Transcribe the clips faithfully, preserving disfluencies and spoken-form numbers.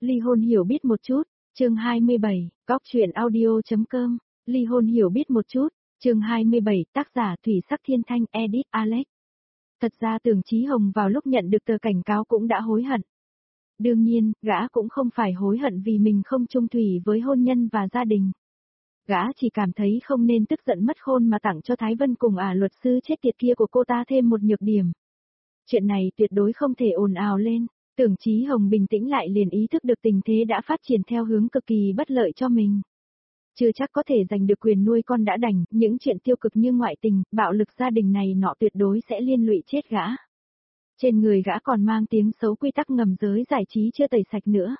Ly hôn hiểu biết một chút, chương hai mươi bảy, góc truyện audio.com, ly hôn hiểu biết một chút, chương hai mươi bảy, tác giả Thủy Sắc Thiên Thanh, edit Alex. Thật ra Tưởng Chí Hồng vào lúc nhận được tờ cảnh cáo cũng đã hối hận. Đương nhiên, gã cũng không phải hối hận vì mình không chung thủy với hôn nhân và gia đình. Gã chỉ cảm thấy không nên tức giận mất hôn mà tặng cho Thái Vân cùng ả luật sư chết tiệt kia của cô ta thêm một nhược điểm. Chuyện này tuyệt đối không thể ồn ào lên. Tưởng Chí Hồng bình tĩnh lại liền ý thức được tình thế đã phát triển theo hướng cực kỳ bất lợi cho mình. Chưa chắc có thể giành được quyền nuôi con đã đành, những chuyện tiêu cực như ngoại tình, bạo lực gia đình này nọ tuyệt đối sẽ liên lụy chết gã. Trên người gã còn mang tiếng xấu quy tắc ngầm giới giải trí chưa tẩy sạch nữa.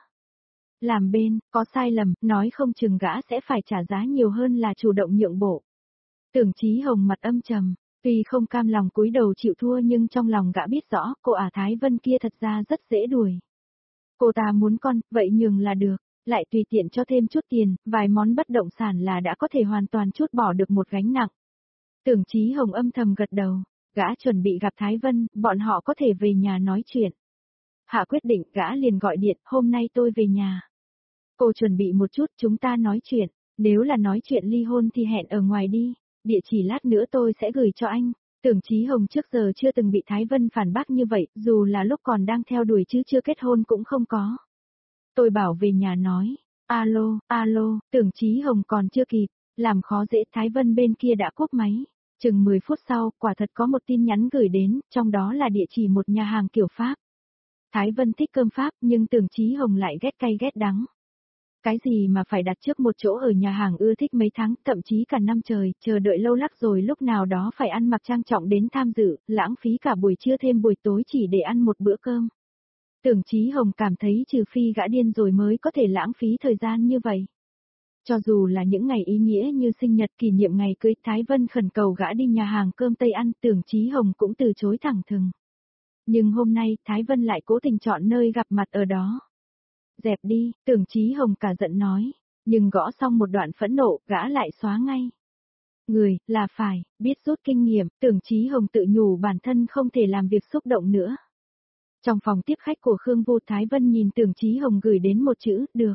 Làm bên, có sai lầm, nói không chừng gã sẽ phải trả giá nhiều hơn là chủ động nhượng bộ. Tưởng Chí Hồng mặt âm trầm, tuy không cam lòng cúi đầu chịu thua nhưng trong lòng gã biết rõ cô ả Thái Vân kia thật ra rất dễ đuổi. Cô ta muốn con, vậy nhường là được, lại tùy tiện cho thêm chút tiền, vài món bất động sản là đã có thể hoàn toàn trút bỏ được một gánh nặng. Tưởng Chí Hồng âm thầm gật đầu, gã chuẩn bị gặp Thái Vân, bọn họ có thể về nhà nói chuyện. Hạ quyết định, gã liền gọi điện, hôm nay tôi về nhà. Cô chuẩn bị một chút, chúng ta nói chuyện, nếu là nói chuyện ly hôn thì hẹn ở ngoài đi, địa chỉ lát nữa tôi sẽ gửi cho anh. Tưởng Chí Hồng trước giờ chưa từng bị Thái Vân phản bác như vậy, dù là lúc còn đang theo đuổi chứ chưa kết hôn cũng không có. Tôi bảo về nhà nói, alo, alo, Tưởng Chí Hồng còn chưa kịp, làm khó dễ Thái Vân bên kia đã cúp máy. Chừng mười phút sau, quả thật có một tin nhắn gửi đến, trong đó là địa chỉ một nhà hàng kiểu Pháp. Thái Vân thích cơm Pháp nhưng Tưởng Chí Hồng lại ghét cay ghét đắng. Cái gì mà phải đặt trước một chỗ ở nhà hàng ưa thích mấy tháng, thậm chí cả năm trời, chờ đợi lâu lắc rồi lúc nào đó phải ăn mặc trang trọng đến tham dự, lãng phí cả buổi trưa thêm buổi tối chỉ để ăn một bữa cơm. Tưởng Chí Hồng cảm thấy trừ phi gã điên rồi mới có thể lãng phí thời gian như vậy. Cho dù là những ngày ý nghĩa như sinh nhật kỷ niệm ngày cưới, Thái Vân khẩn cầu gã đi nhà hàng cơm Tây ăn, Tưởng Chí Hồng cũng từ chối thẳng thừng. Nhưng hôm nay, Thái Vân lại cố tình chọn nơi gặp mặt ở đó. Dẹp đi, Tưởng Chí Hồng cả giận nói, nhưng gõ xong một đoạn phẫn nộ, gã lại xóa ngay. Người, là phải, biết rút kinh nghiệm, Tưởng Chí Hồng tự nhủ bản thân không thể làm việc xúc động nữa. Trong phòng tiếp khách của Khương Vô, Thái Vân nhìn Tưởng Chí Hồng gửi đến một chữ, được.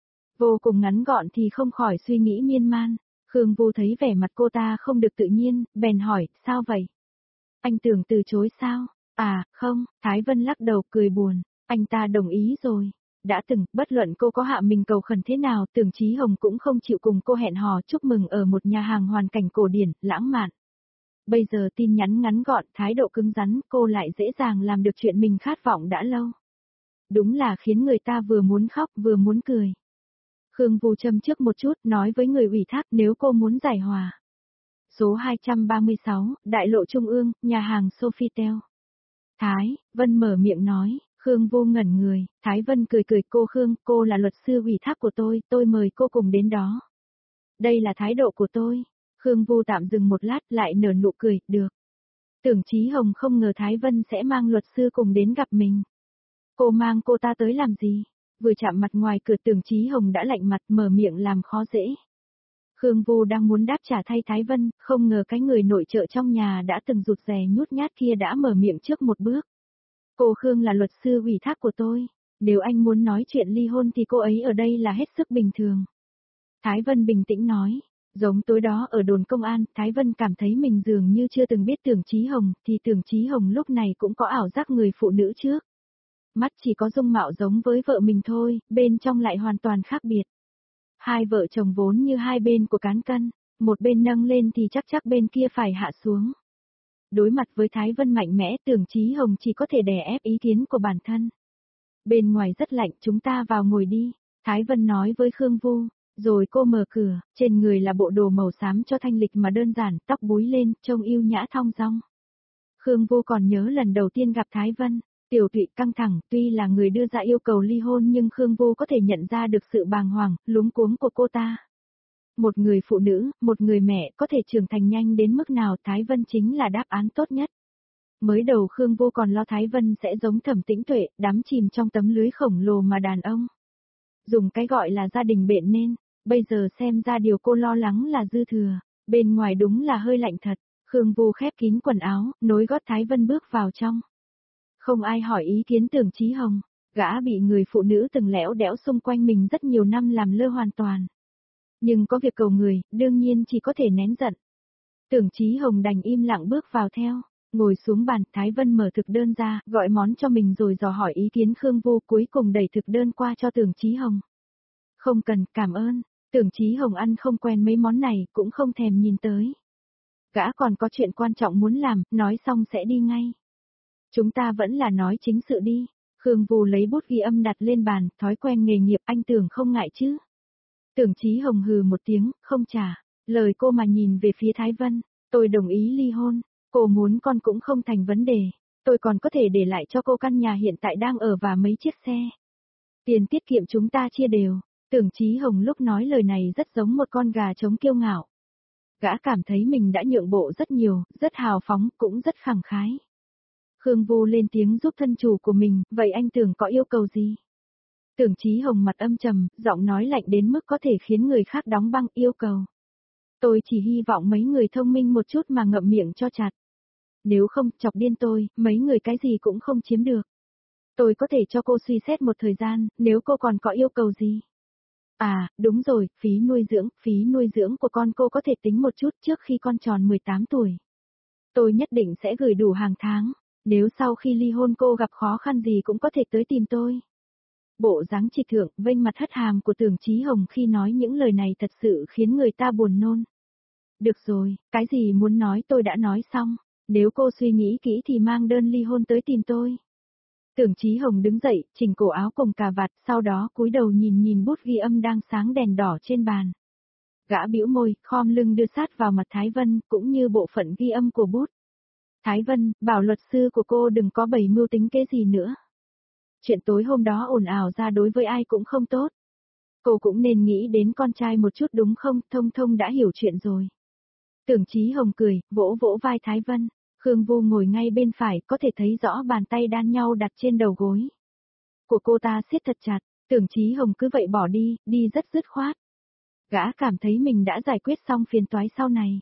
Vô cùng ngắn gọn thì không khỏi suy nghĩ miên man. Khương Vô thấy vẻ mặt cô ta không được tự nhiên, bèn hỏi, sao vậy? Anh Tưởng từ chối sao? À, không, Thái Vân lắc đầu cười buồn, anh ta đồng ý rồi. Đã từng, bất luận cô có hạ mình cầu khẩn thế nào, Tưởng Chí Hồng cũng không chịu cùng cô hẹn hò chúc mừng ở một nhà hàng hoàn cảnh cổ điển, lãng mạn. Bây giờ tin nhắn ngắn gọn, thái độ cứng rắn, cô lại dễ dàng làm được chuyện mình khát vọng đã lâu. Đúng là khiến người ta vừa muốn khóc vừa muốn cười. Khương Vô châm trước một chút, nói với người ủy thác nếu cô muốn giải hòa. Số hai trăm ba mươi sáu, Đại lộ Trung ương, nhà hàng Sofitel. Thái Vân mở miệng nói. Khương Vô ngẩn người, Thái Vân cười cười, cô Khương, cô là luật sư ủy thác của tôi, tôi mời cô cùng đến đó. Đây là thái độ của tôi. Khương Vô tạm dừng một lát lại nở nụ cười, được. Tưởng Chí Hồng không ngờ Thái Vân sẽ mang luật sư cùng đến gặp mình. Cô mang cô ta tới làm gì? Vừa chạm mặt ngoài cửa Tưởng Chí Hồng đã lạnh mặt mở miệng làm khó dễ. Khương Vô đang muốn đáp trả thay Thái Vân, không ngờ cái người nội trợ trong nhà đã từng rụt rè nhút nhát kia đã mở miệng trước một bước. Cô Khương là luật sư ủy thác của tôi, nếu anh muốn nói chuyện ly hôn thì cô ấy ở đây là hết sức bình thường. Thái Vân bình tĩnh nói, giống tối đó ở đồn công an, Thái Vân cảm thấy mình dường như chưa từng biết Tưởng Chí Hồng, thì Tưởng Chí Hồng lúc này cũng có ảo giác người phụ nữ trước. Mắt chỉ có dung mạo giống với vợ mình thôi, bên trong lại hoàn toàn khác biệt. Hai vợ chồng vốn như hai bên của cán cân, một bên nâng lên thì chắc chắc bên kia phải hạ xuống. Đối mặt với Thái Vân mạnh mẽ, Tưởng Chí Hồng chỉ có thể đè ép ý kiến của bản thân. Bên ngoài rất lạnh, chúng ta vào ngồi đi, Thái Vân nói với Khương Vô, rồi cô mở cửa, trên người là bộ đồ màu xám cho thanh lịch mà đơn giản, tóc búi lên, trông yêu nhã thong dong. Khương Vô còn nhớ lần đầu tiên gặp Thái Vân, tiểu tụy căng thẳng, tuy là người đưa ra yêu cầu ly hôn nhưng Khương Vô có thể nhận ra được sự bàng hoàng, luống cuống của cô ta. Một người phụ nữ, một người mẹ có thể trưởng thành nhanh đến mức nào, Thái Vân chính là đáp án tốt nhất. Mới đầu Khương Vô còn lo Thái Vân sẽ giống Thẩm Tĩnh Tuệ, đắm chìm trong tấm lưới khổng lồ mà đàn ông dùng cái gọi là gia đình bện nên, bây giờ xem ra điều cô lo lắng là dư thừa, bên ngoài đúng là hơi lạnh thật. Khương Vô khép kín quần áo, nối gót Thái Vân bước vào trong. Không ai hỏi ý kiến Tưởng Chí Hồng, Gã bị người phụ nữ từng lẽo đẽo xung quanh mình rất nhiều năm làm lơ hoàn toàn. Nhưng có việc cầu người, đương nhiên chỉ có thể nén giận. Tưởng Chí Hồng đành im lặng bước vào theo. Ngồi xuống bàn, Thái Vân mở thực đơn ra, gọi món cho mình rồi dò hỏi ý kiến Khương Vô, cuối cùng đẩy thực đơn qua cho Tưởng Chí Hồng. Không cần, cảm ơn. Tưởng Chí Hồng ăn không quen mấy món này, cũng không thèm nhìn tới. Gã còn có chuyện quan trọng muốn làm, nói xong sẽ đi ngay. Chúng ta vẫn là nói chính sự đi. Khương Vô lấy bút ghi âm đặt lên bàn, thói quen nghề nghiệp anh Tưởng không ngại chứ. Tưởng Chí Hồng hừ một tiếng, không trả. Lời cô mà nhìn về phía Thái Vân, tôi đồng ý ly hôn. Cô muốn con cũng không thành vấn đề. Tôi còn có thể để lại cho cô căn nhà hiện tại đang ở và mấy chiếc xe. Tiền tiết kiệm chúng ta chia đều. Tưởng Chí Hồng lúc nói lời này rất giống một con gà trống kiêu ngạo. Gã cảm thấy mình đã nhượng bộ rất nhiều, rất hào phóng, cũng rất khẳng khái. Khương Vô lên tiếng giúp thân chủ của mình, vậy anh Tưởng có yêu cầu gì? Tưởng Chí Hồng mặt âm trầm, giọng nói lạnh đến mức có thể khiến người khác đóng băng yêu cầu. Tôi chỉ hy vọng mấy người thông minh một chút mà ngậm miệng cho chặt. Nếu không, chọc điên tôi, mấy người cái gì cũng không chiếm được. Tôi có thể cho cô suy xét một thời gian, nếu cô còn có yêu cầu gì. À, đúng rồi, phí nuôi dưỡng, phí nuôi dưỡng của con cô có thể tính một chút trước khi con tròn mười tám tuổi. Tôi nhất định sẽ gửi đủ hàng tháng, nếu sau khi ly hôn cô gặp khó khăn gì cũng có thể tới tìm tôi. Bộ dáng trịch thượng, vênh mặt hất hàm của Tưởng Chí Hồng khi nói những lời này thật sự khiến người ta buồn nôn. Được rồi, cái gì muốn nói tôi đã nói xong, nếu cô suy nghĩ kỹ thì mang đơn ly hôn tới tìm tôi. Tưởng Chí Hồng đứng dậy, chỉnh cổ áo cùng cà vạt, sau đó cúi đầu nhìn nhìn bút ghi âm đang sáng đèn đỏ trên bàn. Gã bĩu môi, khom lưng đưa sát vào mặt Thái Vân, cũng như bộ phận ghi âm của bút. Thái Vân, bảo luật sư của cô đừng có bày mưu tính kế gì nữa. Chuyện tối hôm đó ồn ào ra đối với ai cũng không tốt. Cô cũng nên nghĩ đến con trai một chút đúng không, Thông Thông đã hiểu chuyện rồi. Tưởng Chí Hồng cười, vỗ vỗ vai Thái Vân. Khương Vô ngồi ngay bên phải, có thể thấy rõ bàn tay đan nhau đặt trên đầu gối. Của cô ta siết thật chặt, Tưởng Chí Hồng cứ vậy bỏ đi, đi rất dứt khoát. Gã cảm thấy mình đã giải quyết xong phiền toái sau này.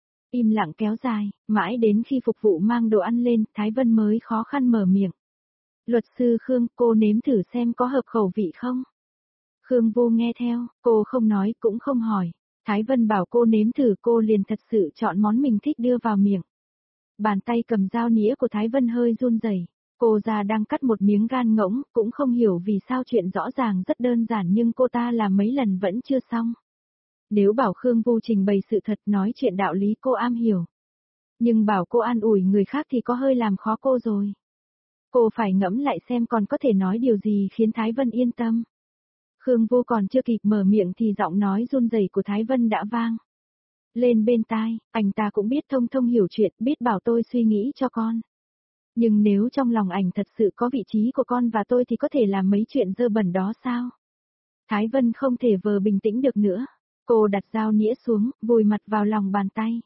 Im lặng kéo dài, mãi đến khi phục vụ mang đồ ăn lên, Thái Vân mới khó khăn mở miệng. Luật sư Khương, cô nếm thử xem có hợp khẩu vị không? Khương Vô nghe theo, cô không nói cũng không hỏi. Thái Vân bảo cô nếm thử, cô liền thật sự chọn món mình thích đưa vào miệng. Bàn tay cầm dao nĩa của Thái Vân hơi run rẩy. Cô già đang cắt một miếng gan ngỗng, cũng không hiểu vì sao chuyện rõ ràng rất đơn giản nhưng cô ta làm mấy lần vẫn chưa xong. Nếu bảo Khương Vô trình bày sự thật nói chuyện đạo lý cô am hiểu. Nhưng bảo cô an ủi người khác thì có hơi làm khó cô rồi. Cô phải ngẫm lại xem còn có thể nói điều gì khiến Thái Vân yên tâm. Khương Vô còn chưa kịp mở miệng thì giọng nói run rẩy của Thái Vân đã vang. Lên bên tai, anh ta cũng biết Thông Thông hiểu chuyện, biết bảo tôi suy nghĩ cho con. Nhưng nếu trong lòng ảnh thật sự có vị trí của con và tôi thì có thể làm mấy chuyện dơ bẩn đó sao? Thái Vân không thể vờ bình tĩnh được nữa. Cô đặt dao nĩa xuống, vùi mặt vào lòng bàn tay.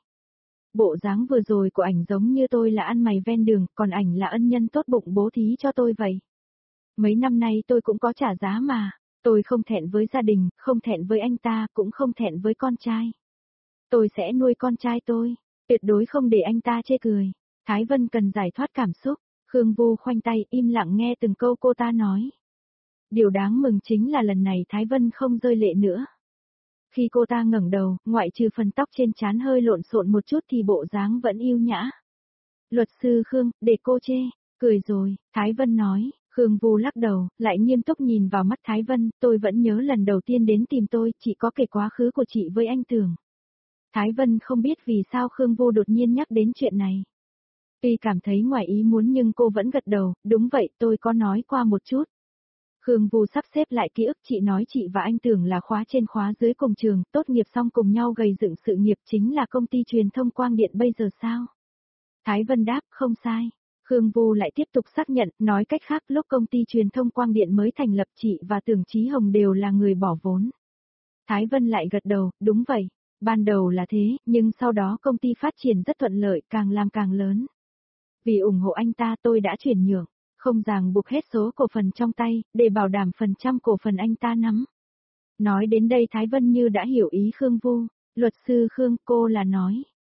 Bộ dáng vừa rồi của ảnh giống như tôi là ăn mày ven đường, còn ảnh là ân nhân tốt bụng bố thí cho tôi vậy. Mấy năm nay tôi cũng có trả giá mà, tôi không thẹn với gia đình, không thẹn với anh ta, cũng không thẹn với con trai. Tôi sẽ nuôi con trai tôi, tuyệt đối không để anh ta chê cười. Thái Vân cần giải thoát cảm xúc, Khương Vô khoanh tay im lặng nghe từng câu cô ta nói. Điều đáng mừng chính là lần này Thái Vân không rơi lệ nữa. Khi cô ta ngẩng đầu, ngoại trừ phần tóc trên trán hơi lộn xộn một chút thì bộ dáng vẫn yêu nhã. Luật sư Khương, để cô chê, cười rồi, Thái Vân nói. Khương Vô lắc đầu, lại nghiêm túc nhìn vào mắt Thái Vân, tôi vẫn nhớ lần đầu tiên đến tìm tôi, chị có kể quá khứ của chị với anh Tưởng. Thái Vân không biết vì sao Khương Vô đột nhiên nhắc đến chuyện này. Tuy cảm thấy ngoài ý muốn nhưng cô vẫn gật đầu, đúng vậy tôi có nói qua một chút. Khương Vô sắp xếp lại ký ức, chị nói chị và anh Tưởng là khóa trên khóa dưới cùng trường, tốt nghiệp xong cùng nhau gầy dựng sự nghiệp chính là công ty truyền thông Quang Điện bây giờ sao? Thái Vân đáp, không sai. Khương Vô lại tiếp tục xác nhận, nói cách khác lúc công ty truyền thông Quang Điện mới thành lập chị và Tưởng Chí Hồng đều là người bỏ vốn. Thái Vân lại gật đầu, đúng vậy. Ban đầu là thế, nhưng sau đó công ty phát triển rất thuận lợi, càng làm càng lớn. Vì ủng hộ anh ta tôi đã chuyển nhượng, không ràng buộc hết số cổ phần trong tay, để bảo đảm phần trăm cổ phần anh ta nắm. Nói đến đây Thái Vân như đã hiểu ý Khương Vô. Luật sư Khương, cô là nói.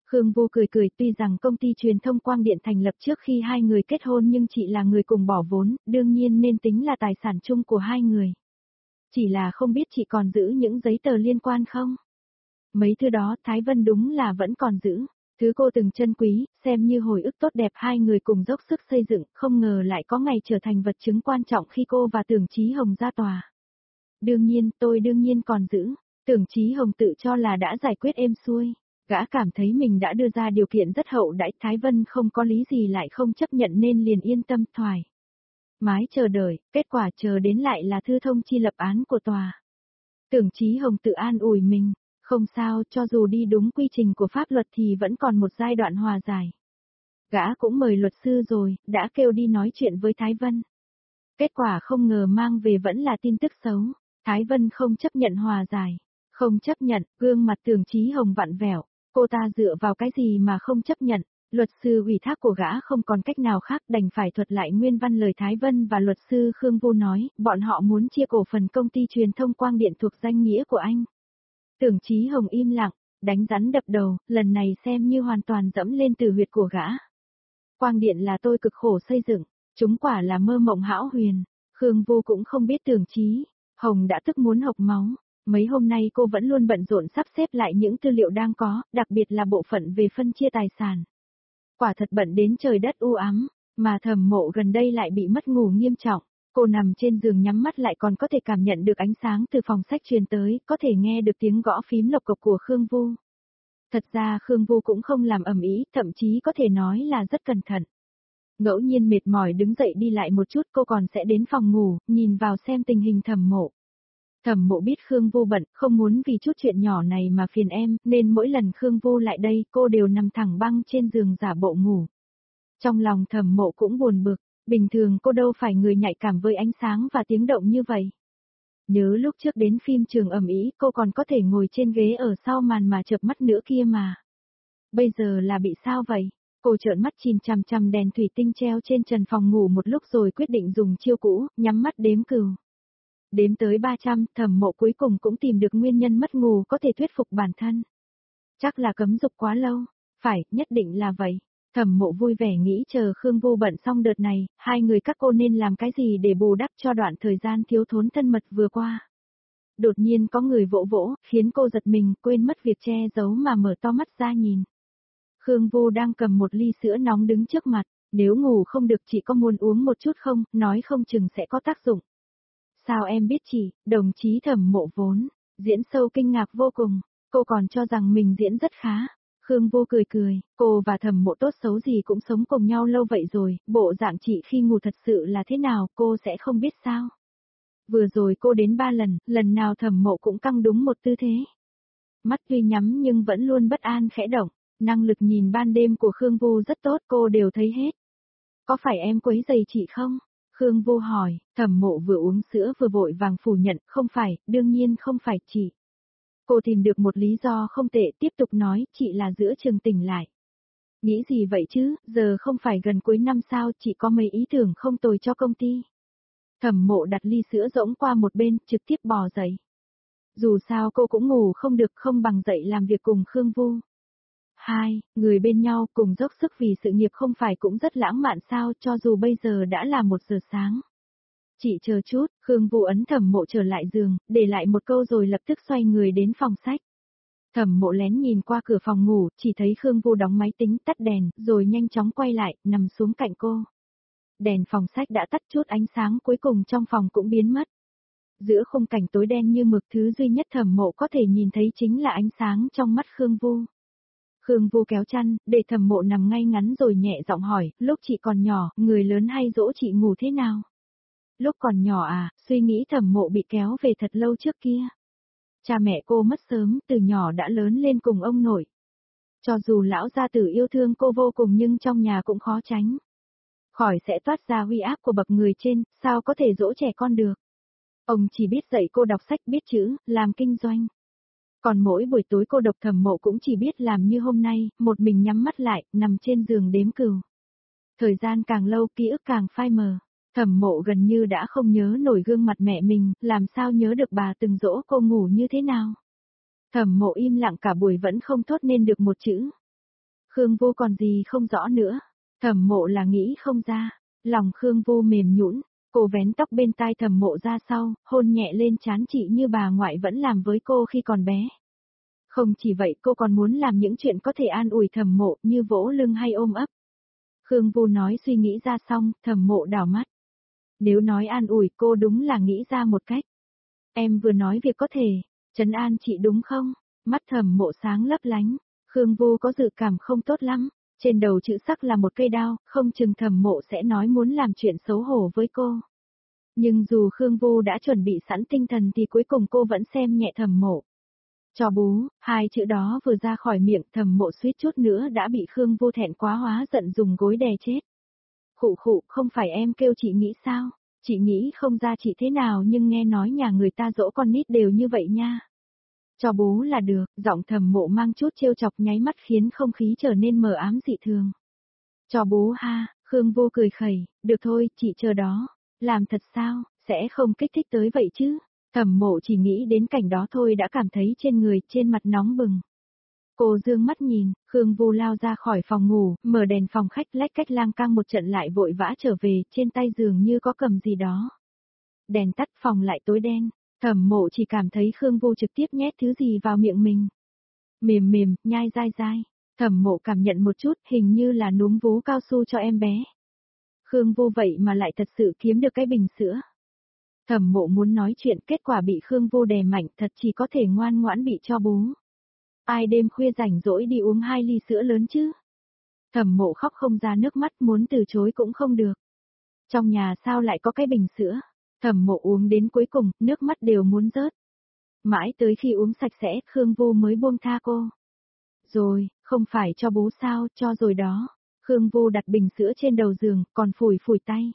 Khương Vô cười cười, tuy rằng công ty truyền thông Quang Điện thành lập trước khi hai người kết hôn nhưng chị là người cùng bỏ vốn, đương nhiên nên tính là tài sản chung của hai người. Chỉ là không biết chị còn giữ những giấy tờ liên quan không? Mấy thứ đó Thái Vân đúng là vẫn còn giữ. Thứ cô từng trân quý, xem như hồi ức tốt đẹp hai người cùng dốc sức xây dựng, không ngờ lại có ngày trở thành vật chứng quan trọng khi cô và Tưởng Chí Hồng ra tòa. Đương nhiên, tôi đương nhiên còn giữ. Tưởng Chí Hồng tự cho là đã giải quyết êm xuôi. Gã cảm thấy mình đã đưa ra điều kiện rất hậu đãi, Thái Vân không có lý gì lại không chấp nhận nên liền yên tâm thoải mái chờ đợi, kết quả chờ đến lại là thư thông chi lập án của tòa. Tưởng Chí Hồng tự an ủi mình, không sao, cho dù đi đúng quy trình của pháp luật thì vẫn còn một giai đoạn hòa giải. Gã cũng mời luật sư rồi, đã kêu đi nói chuyện với Thái Vân. Kết quả không ngờ mang về vẫn là tin tức xấu, Thái Vân không chấp nhận hòa giải. Không chấp nhận, gương mặt Tưởng Chí Hồng vặn vẹo, cô ta dựa vào cái gì mà không chấp nhận. Luật sư ủy thác của gã không còn cách nào khác đành phải thuật lại nguyên văn lời Thái Vân và luật sư Khương Vô nói, bọn họ muốn chia cổ phần công ty truyền thông Quang Điện thuộc danh nghĩa của anh. Tưởng Chí Hồng im lặng, đánh rắn đập đầu, lần này xem như hoàn toàn dẫm lên tử huyệt của gã. Quang Điện là tôi cực khổ xây dựng, chúng quả là mơ mộng hão huyền. Khương Vô cũng không biết Tưởng Chí Hồng đã tức muốn hộc máu. Mấy hôm nay cô vẫn luôn bận rộn sắp xếp lại những tư liệu đang có, đặc biệt là bộ phận về phân chia tài sản. Quả thật bận đến trời đất u ám, mà Thẩm Mộ gần đây lại bị mất ngủ nghiêm trọng. Cô nằm trên giường nhắm mắt lại còn có thể cảm nhận được ánh sáng từ phòng sách truyền tới, có thể nghe được tiếng gõ phím lộc cộc của Khương Vô. Thật ra Khương Vô cũng không làm ầm ĩ, thậm chí có thể nói là rất cẩn thận. Ngẫu nhiên mệt mỏi đứng dậy đi lại một chút cô còn sẽ đến phòng ngủ, nhìn vào xem tình hình Thẩm Mộ. Thẩm Mộ biết Khương Vô bận, không muốn vì chút chuyện nhỏ này mà phiền em, nên mỗi lần Khương Vô lại đây cô đều nằm thẳng băng trên giường giả bộ ngủ. Trong lòng Thẩm Mộ cũng buồn bực, bình thường cô đâu phải người nhạy cảm với ánh sáng và tiếng động như vậy. Nhớ lúc trước đến phim trường ầm ĩ cô còn có thể ngồi trên ghế ở sau màn mà chợp mắt nữa kia mà. Bây giờ là bị sao vậy? Cô trợn mắt nhìn chằm chằm đèn thủy tinh treo trên trần phòng ngủ một lúc rồi quyết định dùng chiêu cũ, nhắm mắt đếm cừu. Đếm tới ba trăm, Thẩm Mộ cuối cùng cũng tìm được nguyên nhân mất ngủ có thể thuyết phục bản thân. Chắc là cấm dục quá lâu, phải, nhất định là vậy. Thẩm Mộ vui vẻ nghĩ chờ Khương Vô bận xong đợt này, hai người các cô nên làm cái gì để bù đắp cho đoạn thời gian thiếu thốn thân mật vừa qua. Đột nhiên có người vỗ vỗ, khiến cô giật mình, quên mất việc che giấu mà mở to mắt ra nhìn. Khương Vô đang cầm một ly sữa nóng đứng trước mặt, nếu ngủ không được chị có muốn uống một chút không, nói không chừng sẽ có tác dụng. Sao em biết chị, đồng chí Thẩm Mộ vốn, diễn sâu kinh ngạc vô cùng, cô còn cho rằng mình diễn rất khá. Khương Vô cười cười, cô và Thẩm Mộ tốt xấu gì cũng sống cùng nhau lâu vậy rồi, bộ dạng chị khi ngủ thật sự là thế nào cô sẽ không biết sao. Vừa rồi cô đến ba lần, lần nào Thẩm Mộ cũng căng đúng một tư thế. Mắt tuy nhắm nhưng vẫn luôn bất an khẽ động, năng lực nhìn ban đêm của Khương Vô rất tốt cô đều thấy hết. Có phải em quấy rầy chị không? Khương Vô hỏi, Thẩm Mộ vừa uống sữa vừa vội vàng phủ nhận, không phải, đương nhiên không phải chị. Cô tìm được một lý do không tệ tiếp tục nói, chị là giữa trường tỉnh lại. Nghĩ gì vậy chứ, giờ không phải gần cuối năm sao, chị có mấy ý tưởng không tồi cho công ty. Thẩm Mộ đặt ly sữa rỗng qua một bên, trực tiếp bò dậy. Dù sao cô cũng ngủ không được không bằng dậy làm việc cùng Khương Vô. Hai, người bên nhau cùng dốc sức vì sự nghiệp không phải cũng rất lãng mạn sao cho dù bây giờ đã là một giờ sáng. Chị chờ chút, Khương Vô ấn Thẩm Mộ trở lại giường, để lại một câu rồi lập tức xoay người đến phòng sách. Thẩm Mộ lén nhìn qua cửa phòng ngủ, chỉ thấy Khương Vô đóng máy tính tắt đèn, rồi nhanh chóng quay lại, nằm xuống cạnh cô. Đèn phòng sách đã tắt chút ánh sáng cuối cùng trong phòng cũng biến mất. Giữa khung cảnh tối đen như mực thứ duy nhất Thẩm Mộ có thể nhìn thấy chính là ánh sáng trong mắt Khương Vô. Khương Vô kéo chăn, để Thẩm Mộ nằm ngay ngắn rồi nhẹ giọng hỏi, lúc chị còn nhỏ, người lớn hay dỗ chị ngủ thế nào? Lúc còn nhỏ à, suy nghĩ Thẩm Mộ bị kéo về thật lâu trước kia. Cha mẹ cô mất sớm, từ nhỏ đã lớn lên cùng ông nội. Cho dù lão gia tử yêu thương cô vô cùng nhưng trong nhà cũng khó tránh khỏi sẽ toát ra uy áp của bậc người trên, sao có thể dỗ trẻ con được. Ông chỉ biết dạy cô đọc sách biết chữ, làm kinh doanh. Còn mỗi buổi tối cô độc Thẩm Mộ cũng chỉ biết làm như hôm nay, một mình nhắm mắt lại, nằm trên giường đếm cừu. Thời gian càng lâu ký ức càng phai mờ. Thẩm Mộ gần như đã không nhớ nổi gương mặt mẹ mình, làm sao nhớ được bà từng dỗ cô ngủ như thế nào. Thẩm Mộ im lặng cả buổi vẫn không thốt nên được một chữ. Khương Vô còn gì không rõ nữa. Thẩm Mộ là nghĩ không ra. Lòng Khương Vô mềm nhũn, cô vén tóc bên tai Thẩm Mộ ra sau, hôn nhẹ lên trán chị như bà ngoại vẫn làm với cô khi còn bé. Không chỉ vậy cô còn muốn làm những chuyện có thể an ủi Thẩm Mộ như vỗ lưng hay ôm ấp. Khương Vô nói suy nghĩ ra xong, Thẩm Mộ đảo mắt. Nếu nói an ủi cô đúng là nghĩ ra một cách. Em vừa nói việc có thể, trấn an chị đúng không? Mắt Thẩm Mộ sáng lấp lánh, Khương Vô có dự cảm không tốt lắm. Trên đầu chữ sắc là một cây đao, không chừng Thẩm Mộ sẽ nói muốn làm chuyện xấu hổ với cô. Nhưng dù Khương Vô đã chuẩn bị sẵn tinh thần thì cuối cùng cô vẫn xem nhẹ Thẩm Mộ. Cho bú, hai chữ đó vừa ra khỏi miệng Thẩm Mộ suýt chút nữa đã bị Khương Vô thẹn quá hóa giận dùng gối đè chết. Khụ khụ, không phải em kêu chị nghĩ sao? Chị nghĩ không ra chị thế nào nhưng nghe nói nhà người ta dỗ con nít đều như vậy nha. Cho bú là được, giọng Thẩm Mộ mang chút trêu chọc nháy mắt khiến không khí trở nên mờ ám dị thường. Cho bú ha, Khương Vô cười khẩy, được thôi, chị chờ đó. Làm thật sao, sẽ không kích thích tới vậy chứ? Thẩm Mộ chỉ nghĩ đến cảnh đó thôi đã cảm thấy trên người, trên mặt nóng bừng. Cô dương mắt nhìn, Khương Vô lao ra khỏi phòng ngủ, mở đèn phòng khách lách cách lang cang một trận lại vội vã trở về, trên tay giường như có cầm gì đó. Đèn tắt phòng lại tối đen, Thẩm Mộ chỉ cảm thấy Khương Vô trực tiếp nhét thứ gì vào miệng mình. Mềm mềm, nhai dai dai, Thẩm Mộ cảm nhận một chút hình như là núm vú cao su cho em bé. Khương Vô vậy mà lại thật sự kiếm được cái bình sữa. Thẩm Mộ muốn nói chuyện kết quả bị Khương Vô đè mạnh thật chỉ có thể ngoan ngoãn bị cho bú. Ai đêm khuya rảnh rỗi đi uống hai ly sữa lớn chứ? Thẩm Mộ khóc không ra nước mắt muốn từ chối cũng không được. Trong nhà sao lại có cái bình sữa? Thẩm Mộ uống đến cuối cùng, nước mắt đều muốn rớt. Mãi tới khi uống sạch sẽ, Khương Vô mới buông tha cô. Rồi, không phải cho bú sao, cho rồi đó. Khương Vô đặt bình sữa trên đầu giường, còn phủi phủi tay.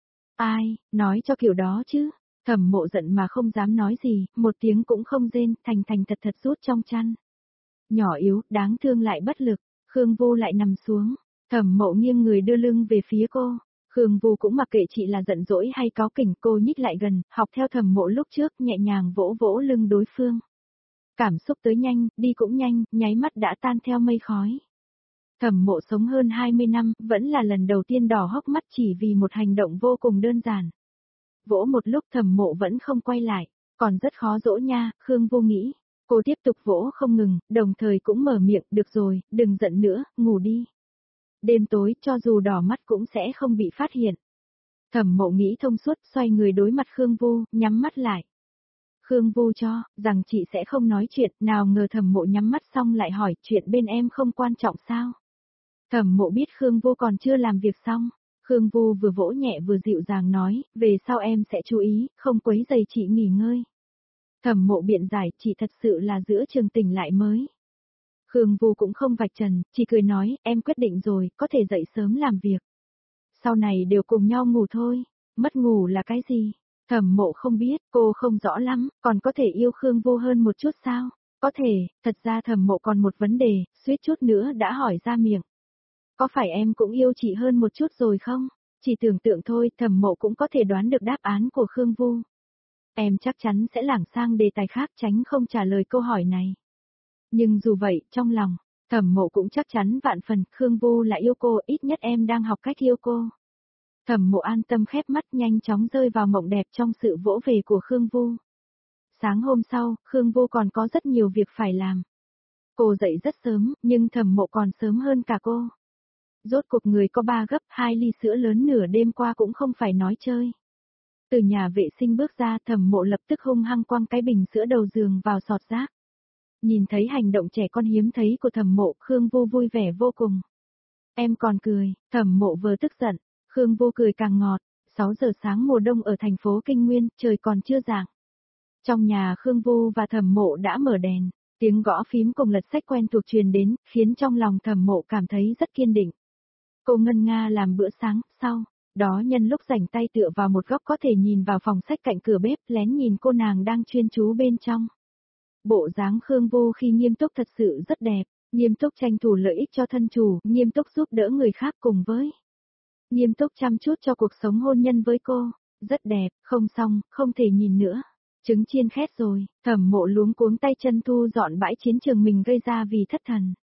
Ai, nói cho kiểu đó chứ. Thẩm Mộ giận mà không dám nói gì, một tiếng cũng không rên, thành thành thật thật rút trong chăn. Nhỏ yếu, đáng thương lại bất lực, Khương Vô lại nằm xuống. Thẩm Mộ nghiêng người đưa lưng về phía cô. Khương Vô cũng mặc kệ chị là giận dỗi hay cáu kỉnh, cô nhích lại gần, học theo Thẩm Mộ lúc trước nhẹ nhàng vỗ vỗ lưng đối phương. Cảm xúc tới nhanh, đi cũng nhanh, nháy mắt đã tan theo mây khói. Thẩm Mộ sống hơn hai mươi năm, vẫn là lần đầu tiên đỏ hốc mắt chỉ vì một hành động vô cùng đơn giản. Vỗ một lúc Thẩm Mộ vẫn không quay lại, còn rất khó dỗ nha, Khương Vô nghĩ. Cô tiếp tục vỗ không ngừng, đồng thời cũng mở miệng, được rồi, đừng giận nữa, ngủ đi. Đêm tối, cho dù đỏ mắt cũng sẽ không bị phát hiện. Thẩm Mộ nghĩ thông suốt, xoay người đối mặt Khương Vô, nhắm mắt lại. Khương Vô cho, rằng chị sẽ không nói chuyện, nào ngờ Thẩm Mộ nhắm mắt xong lại hỏi, chuyện bên em không quan trọng sao? Thẩm Mộ biết Khương Vô còn chưa làm việc xong. Khương Vô vừa vỗ nhẹ vừa dịu dàng nói, về sau em sẽ chú ý, không quấy rầy chị nghỉ ngơi. Thẩm Mộ biện giải, chị thật sự là giữa trường tỉnh lại mới. Khương Vô cũng không vạch trần, chỉ cười nói, em quyết định rồi, có thể dậy sớm làm việc. Sau này đều cùng nhau ngủ thôi, mất ngủ là cái gì? Thẩm Mộ không biết, cô không rõ lắm, còn có thể yêu Khương Vô hơn một chút sao? Có thể, thật ra Thẩm Mộ còn một vấn đề, suýt chút nữa đã hỏi ra miệng. Có phải em cũng yêu chị hơn một chút rồi không? Chỉ tưởng tượng thôi, Thẩm Mộ cũng có thể đoán được đáp án của Khương Vô. Em chắc chắn sẽ lảng sang đề tài khác tránh không trả lời câu hỏi này. Nhưng dù vậy, trong lòng, Thẩm Mộ cũng chắc chắn vạn phần, Khương Vô là yêu cô, ít nhất em đang học cách yêu cô. Thẩm Mộ an tâm khép mắt nhanh chóng rơi vào mộng đẹp trong sự vỗ về của Khương Vô. Sáng hôm sau, Khương Vô còn có rất nhiều việc phải làm. Cô dậy rất sớm, nhưng Thẩm Mộ còn sớm hơn cả cô. Rốt cuộc người có ba gấp, hai ly sữa lớn nửa đêm qua cũng không phải nói chơi. Từ nhà vệ sinh bước ra, Thẩm Mộ lập tức hung hăng quăng cái bình sữa đầu giường vào sọt rác. Nhìn thấy hành động trẻ con hiếm thấy của Thẩm Mộ, Khương Vô vui vẻ vô cùng. Em còn cười, Thẩm Mộ vừa tức giận, Khương Vô cười càng ngọt. sáu giờ sáng mùa đông ở thành phố Kinh Nguyên, trời còn chưa rạng. Trong nhà Khương Vô và Thẩm Mộ đã mở đèn, tiếng gõ phím cùng lật sách quen thuộc truyền đến, khiến trong lòng Thẩm Mộ cảm thấy rất kiên định. Cô ngân nga làm bữa sáng, sau đó nhân lúc rảnh tay tựa vào một góc có thể nhìn vào phòng sách cạnh cửa bếp, lén nhìn cô nàng đang chuyên chú bên trong. Bộ dáng Khương Vô khi nghiêm túc thật sự rất đẹp, nghiêm túc tranh thủ lợi ích cho thân chủ, nghiêm túc giúp đỡ người khác cùng với. Nghiêm túc chăm chút cho cuộc sống hôn nhân với cô, rất đẹp, không xong, không thể nhìn nữa. Trứng chiên khét rồi, Thẩm Mộ luống cuống tay chân thu dọn bãi chiến trường mình gây ra vì thất thần.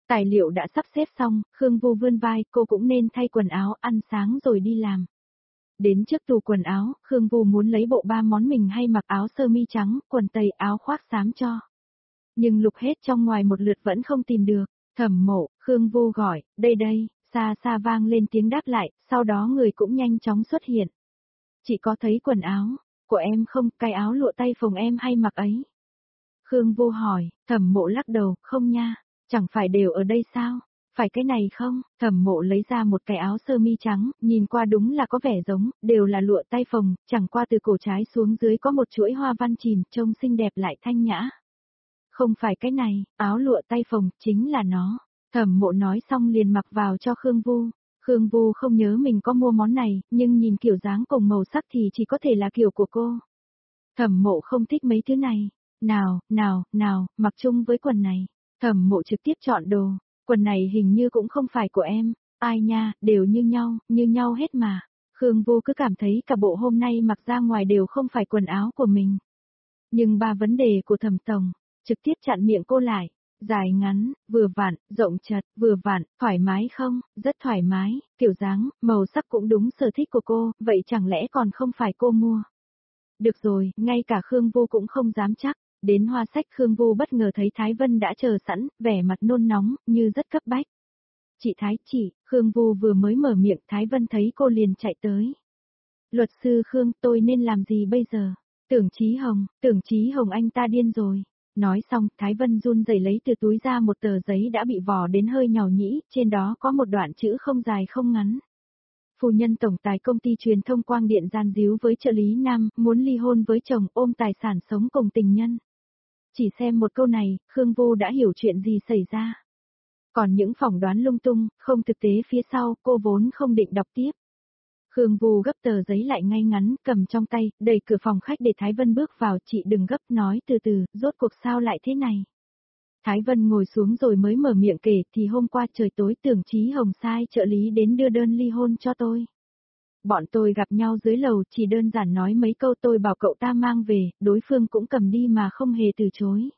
Tài liệu đã sắp xếp xong, Khương Vô vươn vai, cô cũng nên thay quần áo, ăn sáng rồi đi làm. Đến trước tủ quần áo, Khương Vô muốn lấy bộ ba món mình hay mặc áo sơ mi trắng, quần tây áo khoác xám cho. Nhưng lục hết trong ngoài một lượt vẫn không tìm được. Thẩm Mộ, Khương Vô gọi, đây đây, xa xa vang lên tiếng đáp lại, sau đó người cũng nhanh chóng xuất hiện. Chị có thấy quần áo của em không, cái áo lụa tay phồng em hay mặc ấy? Khương Vô hỏi, Thẩm Mộ lắc đầu, không nha, chẳng phải đều ở đây sao? Phải cái này không? Thẩm Mộ lấy ra một cái áo sơ mi trắng, nhìn qua đúng là có vẻ giống, đều là lụa tay phồng, chẳng qua từ cổ trái xuống dưới có một chuỗi hoa văn chìm, trông xinh đẹp lại thanh nhã. Không phải cái này, áo lụa tay phồng, chính là nó. Thẩm Mộ nói xong liền mặc vào cho Khương Vô. Khương Vô không nhớ mình có mua món này, nhưng nhìn kiểu dáng cùng màu sắc thì chỉ có thể là kiểu của cô. Thẩm Mộ không thích mấy thứ này. Nào, nào, nào, mặc chung với quần này. Thẩm Mộ trực tiếp chọn đồ. Quần này hình như cũng không phải của em. Ai nha, đều như nhau, như nhau hết mà. Khương Vô cứ cảm thấy cả bộ hôm nay mặc ra ngoài đều không phải quần áo của mình. Nhưng ba vấn đề của Thẩm Tổng trực tiếp chặn miệng cô lại. Dài ngắn, vừa vặn, rộng chật, vừa vặn, thoải mái không, rất thoải mái, kiểu dáng, màu sắc cũng đúng sở thích của cô, vậy chẳng lẽ còn không phải cô mua? Được rồi, ngay cả Khương Vô cũng không dám chắc, đến Hoa Sách Khương Vô bất ngờ thấy Thái Vân đã chờ sẵn, vẻ mặt nôn nóng, như rất cấp bách. Chị Thái, chị, Khương Vô vừa mới mở miệng, Thái Vân thấy cô liền chạy tới. Luật sư Khương, tôi nên làm gì bây giờ? Tưởng Chí Hồng, Tưởng Chí Hồng anh ta điên rồi. Nói xong, Thái Vân run rẩy lấy từ túi ra một tờ giấy đã bị vò đến hơi nhàu nhĩ, trên đó có một đoạn chữ không dài không ngắn. Phu nhân tổng tài công ty truyền thông Quang Điện gian díu với trợ lý nam, muốn ly hôn với chồng, ôm tài sản sống cùng tình nhân. Chỉ xem một câu này, Khương Vô đã hiểu chuyện gì xảy ra. Còn những phỏng đoán lung tung, không thực tế phía sau, cô vốn không định đọc tiếp. Khương Vô gấp tờ giấy lại ngay ngắn, cầm trong tay, đẩy cửa phòng khách để Thái Vân bước vào, chị đừng gấp, nói từ từ, rốt cuộc sao lại thế này. Thái Vân ngồi xuống rồi mới mở miệng kể, thì hôm qua trời tối Tưởng Chí Hồng sai trợ lý đến đưa đơn ly hôn cho tôi. Bọn tôi gặp nhau dưới lầu, chỉ đơn giản nói mấy câu, tôi bảo cậu ta mang về, đối phương cũng cầm đi mà không hề từ chối.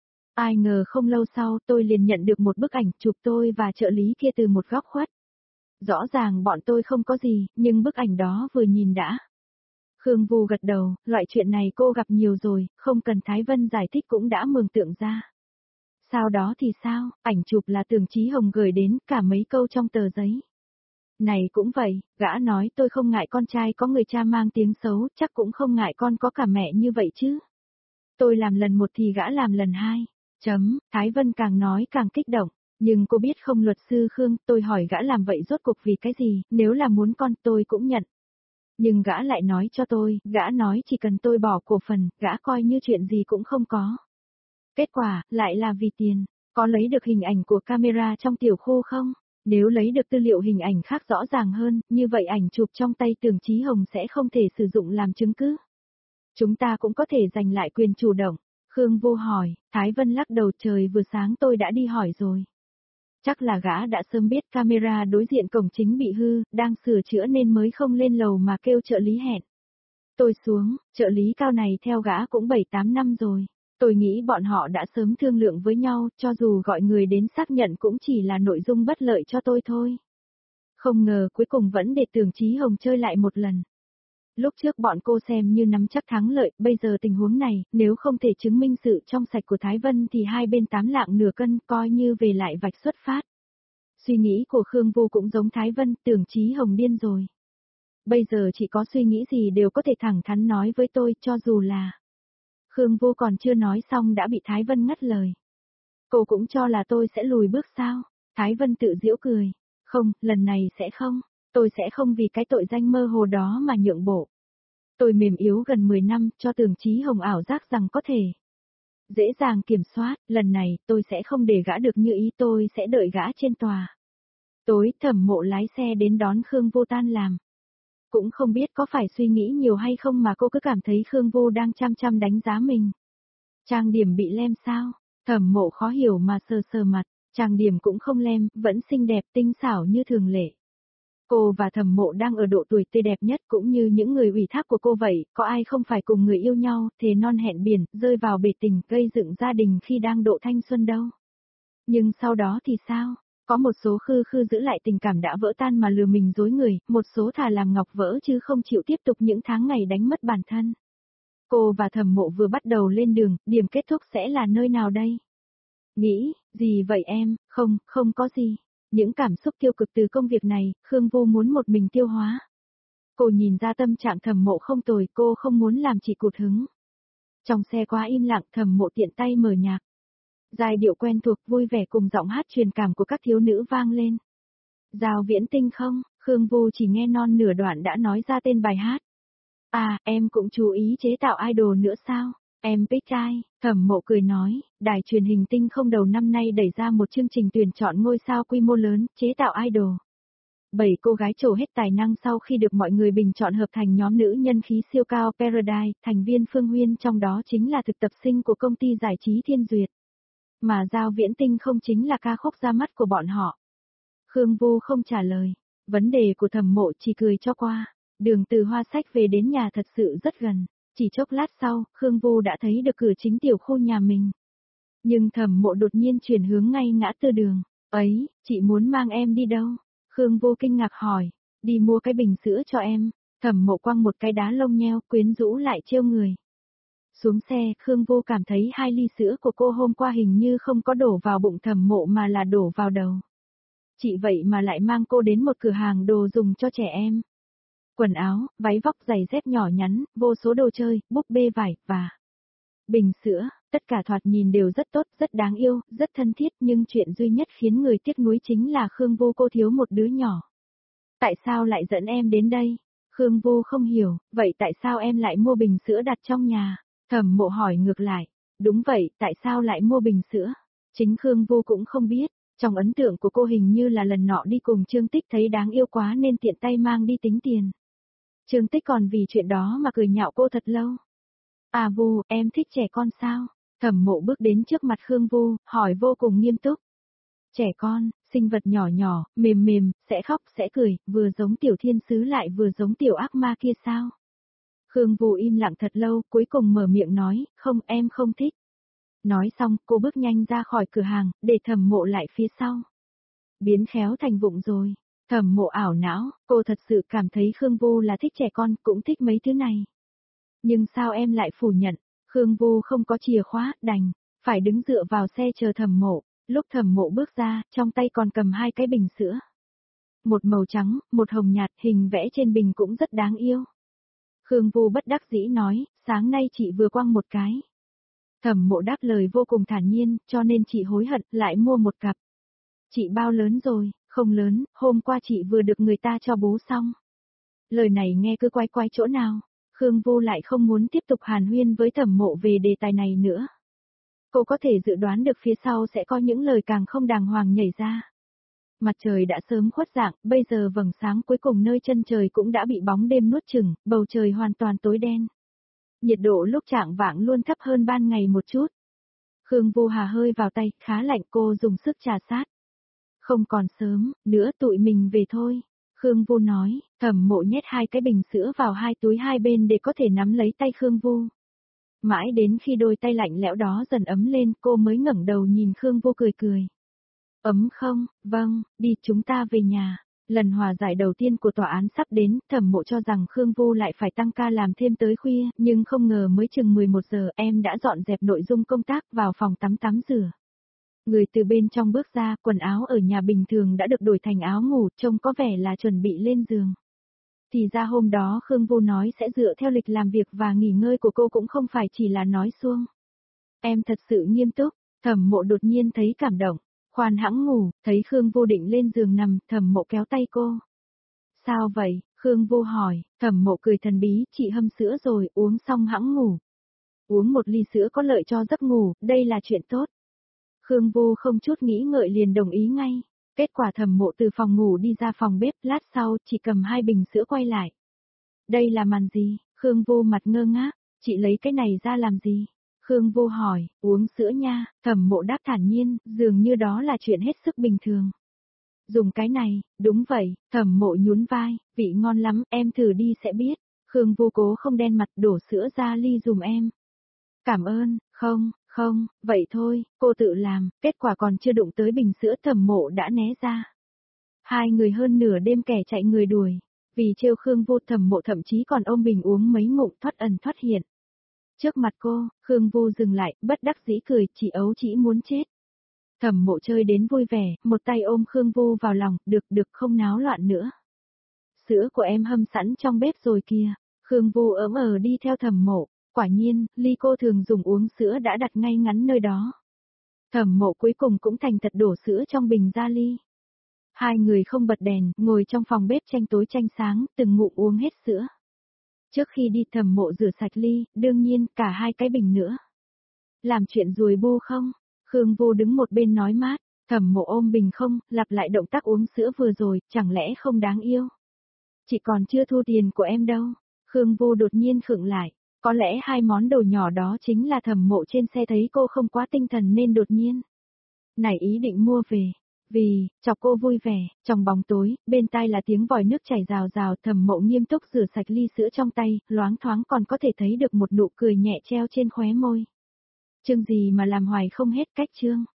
Ai ngờ không lâu sau tôi liền nhận được một bức ảnh chụp tôi và trợ lý kia từ một góc khuất. Rõ ràng bọn tôi không có gì, nhưng bức ảnh đó vừa nhìn đã. Khương Vô gật đầu, loại chuyện này cô gặp nhiều rồi, không cần Thái Vân giải thích cũng đã mường tượng ra. Sau đó thì sao, ảnh chụp là Tưởng Chí Hồng gửi đến, cả mấy câu trong tờ giấy. Này cũng vậy, gã nói tôi không ngại con trai có người cha mang tiếng xấu, chắc cũng không ngại con có cả mẹ như vậy chứ. Tôi làm lần một thì gã làm lần hai. Chấm, Thái Vân càng nói càng kích động. Nhưng cô biết không luật sư Khương, tôi hỏi gã làm vậy rốt cuộc vì cái gì, nếu là muốn con tôi cũng nhận. Nhưng gã lại nói cho tôi, gã nói chỉ cần tôi bỏ cổ phần, gã coi như chuyện gì cũng không có. Kết quả, lại là vì tiền. Có lấy được hình ảnh của camera trong tiểu khu không? Nếu lấy được tư liệu hình ảnh khác rõ ràng hơn, như vậy ảnh chụp trong tay Tưởng Chí Hồng sẽ không thể sử dụng làm chứng cứ. Chúng ta cũng có thể giành lại quyền chủ động. Khương Vô hỏi, Thái Vân lắc đầu, trời vừa sáng tôi đã đi hỏi rồi. Chắc là gã đã sớm biết camera đối diện cổng chính bị hư, đang sửa chữa nên mới không lên lầu mà kêu trợ lý hẹn. Tôi xuống, trợ lý cao này theo gã cũng bảy tám năm rồi. Tôi nghĩ bọn họ đã sớm thương lượng với nhau, cho dù gọi người đến xác nhận cũng chỉ là nội dung bất lợi cho tôi thôi. Không ngờ cuối cùng vẫn để Tưởng Chí Hồng chơi lại một lần. Lúc trước bọn cô xem như nắm chắc thắng lợi, bây giờ tình huống này, nếu không thể chứng minh sự trong sạch của Thái Vân thì hai bên tám lạng nửa cân, coi như về lại vạch xuất phát. Suy nghĩ của Khương Vô cũng giống Thái Vân, Tưởng Chí Hồng điên rồi. Bây giờ chỉ có suy nghĩ gì đều có thể thẳng thắn nói với tôi, cho dù là... Khương Vô còn chưa nói xong đã bị Thái Vân ngắt lời. Cô cũng cho là tôi sẽ lùi bước sao? Thái Vân tự giễu cười. Không, lần này sẽ không. Tôi sẽ không vì cái tội danh mơ hồ đó mà nhượng bộ. Tôi mềm yếu gần mười năm, cho Tưởng Chí Hồng ảo giác rằng có thể dễ dàng kiểm soát, lần này tôi sẽ không để gã được như ý, tôi sẽ đợi gã trên tòa. Tối Thẩm Mộ lái xe đến đón Khương Vô tan làm. Cũng không biết có phải suy nghĩ nhiều hay không mà cô cứ cảm thấy Khương Vô đang chăm chăm đánh giá mình. Trang điểm bị lem sao? Thẩm Mộ khó hiểu mà sờ sờ mặt, trang điểm cũng không lem, vẫn xinh đẹp tinh xảo như thường lệ. Cô và Thẩm Mộ đang ở độ tuổi tươi đẹp nhất, cũng như những người ủy thác của cô vậy, có ai không phải cùng người yêu nhau, thề non hẹn biển, rơi vào bể tình, gây dựng gia đình khi đang độ thanh xuân đâu. Nhưng sau đó thì sao? Có một số khư khư giữ lại tình cảm đã vỡ tan mà lừa mình dối người, một số thà làm ngọc vỡ chứ không chịu tiếp tục những tháng ngày đánh mất bản thân. Cô và Thẩm Mộ vừa bắt đầu lên đường, điểm kết thúc sẽ là nơi nào đây? Nghĩ, gì vậy em, không, không có gì. Những cảm xúc tiêu cực từ công việc này, Khương Vô muốn một mình tiêu hóa. Cô nhìn ra tâm trạng Thẩm Mộ không tồi, cô không muốn làm chị cụt hứng. Trong xe quá im lặng, Thẩm Mộ tiện tay mở nhạc. Giai điệu quen thuộc vui vẻ cùng giọng hát truyền cảm của các thiếu nữ vang lên. Giao Viễn Tinh không, Khương Vô chỉ nghe non nửa đoạn đã nói ra tên bài hát. À, em cũng chú ý chế tạo idol nữa sao? Em biết trai, Thẩm Mộ cười nói, đài truyền hình Tinh không đầu năm nay đẩy ra một chương trình tuyển chọn ngôi sao quy mô lớn, chế tạo idol. Bảy cô gái trổ hết tài năng sau khi được mọi người bình chọn hợp thành nhóm nữ nhân khí siêu cao Paradise, thành viên Phương Huyên trong đó chính là thực tập sinh của công ty giải trí Thiên Duyệt. Mà Giao Viễn Tinh không chính là ca khúc ra mắt của bọn họ. Khương Vô không trả lời, vấn đề của Thẩm Mộ chỉ cười cho qua, đường từ Hoa Sách về đến nhà thật sự rất gần. Chỉ chốc lát sau, Khương Vô đã thấy được cửa chính tiểu khu nhà mình. Nhưng Thẩm Mộ đột nhiên chuyển hướng ngay ngã tư đường. Ấy, chị muốn mang em đi đâu? Khương Vô kinh ngạc hỏi. Đi mua cái bình sữa cho em. Thẩm Mộ quăng một cái đá lông nheo, quyến rũ lại trêu người. Xuống xe, Khương Vô cảm thấy hai ly sữa của cô hôm qua hình như không có đổ vào bụng Thẩm Mộ mà là đổ vào đầu. Chị vậy mà lại mang cô đến một cửa hàng đồ dùng cho trẻ em. Quần áo, váy vóc giày dép nhỏ nhắn, vô số đồ chơi, búp bê vải, và bình sữa, tất cả thoạt nhìn đều rất tốt, rất đáng yêu, rất thân thiết, nhưng chuyện duy nhất khiến người tiếc nuối chính là Khương Vô cô thiếu một đứa nhỏ. Tại sao lại dẫn em đến đây? Khương Vô không hiểu, vậy tại sao em lại mua bình sữa đặt trong nhà? Thẩm Mộ hỏi ngược lại, đúng vậy, tại sao lại mua bình sữa? Chính Khương Vô cũng không biết, trong ấn tượng của cô hình như là lần nọ đi cùng Trương Tích thấy đáng yêu quá nên tiện tay mang đi tính tiền. Trương Tích còn vì chuyện đó mà cười nhạo cô thật lâu. À Vu, em thích trẻ con sao? Thẩm Mộ bước đến trước mặt Khương Vu, hỏi vô cùng nghiêm túc. Trẻ con, sinh vật nhỏ nhỏ, mềm mềm, sẽ khóc, sẽ cười, vừa giống tiểu thiên sứ lại vừa giống tiểu ác ma kia sao? Khương Vu im lặng thật lâu, cuối cùng mở miệng nói, không, em không thích. Nói xong, cô bước nhanh ra khỏi cửa hàng, để Thẩm Mộ lại phía sau. Biến khéo thành vụng rồi. Thẩm Mộ ảo não, cô thật sự cảm thấy Khương Vô là thích trẻ con, cũng thích mấy thứ này. Nhưng sao em lại phủ nhận, Khương Vô không có chìa khóa, đành, phải đứng dựa vào xe chờ Thẩm Mộ. Lúc Thẩm Mộ bước ra, trong tay còn cầm hai cái bình sữa. Một màu trắng, một hồng nhạt, hình vẽ trên bình cũng rất đáng yêu. Khương Vô bất đắc dĩ nói, sáng nay chị vừa quăng một cái. Thẩm Mộ đáp lời vô cùng thản nhiên, cho nên chị hối hận, lại mua một cặp. Chị bao lớn rồi? Không lớn, hôm qua chị vừa được người ta cho bú xong. Lời này nghe cứ quái quái chỗ nào, Khương Vô lại không muốn tiếp tục hàn huyên với Thẩm Mộ về đề tài này nữa. Cô có thể dự đoán được phía sau sẽ có những lời càng không đàng hoàng nhảy ra. Mặt trời đã sớm khuất dạng, bây giờ vầng sáng cuối cùng nơi chân trời cũng đã bị bóng đêm nuốt chửng, bầu trời hoàn toàn tối đen. Nhiệt độ lúc chạng vạng luôn thấp hơn ban ngày một chút. Khương Vô hà hơi vào tay, khá lạnh, cô dùng sức trà sát. Không còn sớm, nữa tụi mình về thôi. Khương Vô nói, Thẩm Mộ nhét hai cái bình sữa vào hai túi hai bên để có thể nắm lấy tay Khương Vô. Mãi đến khi đôi tay lạnh lẽo đó dần ấm lên, cô mới ngẩng đầu nhìn Khương Vô cười cười. Ấm không? Vâng, đi chúng ta về nhà. Lần hòa giải đầu tiên của tòa án sắp đến, Thẩm Mộ cho rằng Khương Vô lại phải tăng ca làm thêm tới khuya, nhưng không ngờ mới chừng mười một giờ em đã dọn dẹp nội dung công tác vào phòng tắm tắm rửa. Người từ bên trong bước ra, quần áo ở nhà bình thường đã được đổi thành áo ngủ, trông có vẻ là chuẩn bị lên giường. Thì ra hôm đó Khương Vô nói sẽ dựa theo lịch làm việc và nghỉ ngơi của cô cũng không phải chỉ là nói suông. Em thật sự nghiêm túc, Thẩm Mộ đột nhiên thấy cảm động, khoan hãng ngủ, thấy Khương Vô định lên giường nằm, Thẩm Mộ kéo tay cô. Sao vậy? Khương Vô hỏi, Thẩm Mộ cười thần bí, chị hâm sữa rồi, uống xong hãng ngủ. Uống một ly sữa có lợi cho giấc ngủ, đây là chuyện tốt. Khương Vô không chút nghĩ ngợi liền đồng ý ngay. Kết quả Thẩm Mộ từ phòng ngủ đi ra phòng bếp, lát sau, chỉ cầm hai bình sữa quay lại. Đây là màn gì? Khương Vô mặt ngơ ngác, chị lấy cái này ra làm gì? Khương Vô hỏi, uống sữa nha, Thẩm Mộ đáp thản nhiên, dường như đó là chuyện hết sức bình thường. Dùng cái này, đúng vậy, Thẩm Mộ nhún vai, vị ngon lắm, em thử đi sẽ biết. Khương Vô cố không đen mặt, đổ sữa ra ly dùm em. Cảm ơn, không, Không, vậy thôi, cô tự làm, kết quả còn chưa đụng tới bình sữa Thẩm Mộ đã né ra. Hai người hơn nửa đêm kẻ chạy người đuổi, vì trêu Khương Vô Thẩm Mộ thậm chí còn ôm bình uống mấy ngụm thoát ẩn thoát hiện. Trước mặt cô, Khương Vô dừng lại, bất đắc dĩ cười, chỉ ấu chỉ muốn chết. Thẩm Mộ chơi đến vui vẻ, một tay ôm Khương Vô vào lòng, được được không náo loạn nữa. Sữa của em hâm sẵn trong bếp rồi kìa. Khương Vô ớm ờ đi theo Thẩm Mộ, quả nhiên, ly cô thường dùng uống sữa đã đặt ngay ngắn nơi đó. Thẩm Mộ cuối cùng cũng thành thật đổ sữa trong bình ra ly. Hai người không bật đèn, ngồi trong phòng bếp tranh tối tranh sáng, từng ngụm uống hết sữa. Trước khi đi Thẩm Mộ rửa sạch ly, đương nhiên, cả hai cái bình nữa. Làm chuyện rùi bu không? Khương Vô đứng một bên nói mát, Thẩm Mộ ôm bình không, lặp lại động tác uống sữa vừa rồi, chẳng lẽ không đáng yêu? Chị còn chưa thu tiền của em đâu. Khương Vô đột nhiên khựng lại, có lẽ hai món đồ nhỏ đó chính là Thẩm Mộ trên xe thấy cô không quá tinh thần nên đột nhiên nảy ý định mua về. Vì, chọc cô vui vẻ, trong bóng tối, bên tai là tiếng vòi nước chảy rào rào. Thẩm Mộ nghiêm túc rửa sạch ly sữa trong tay, loáng thoáng còn có thể thấy được một nụ cười nhẹ treo trên khóe môi. Chương gì mà làm hoài không hết cách chương.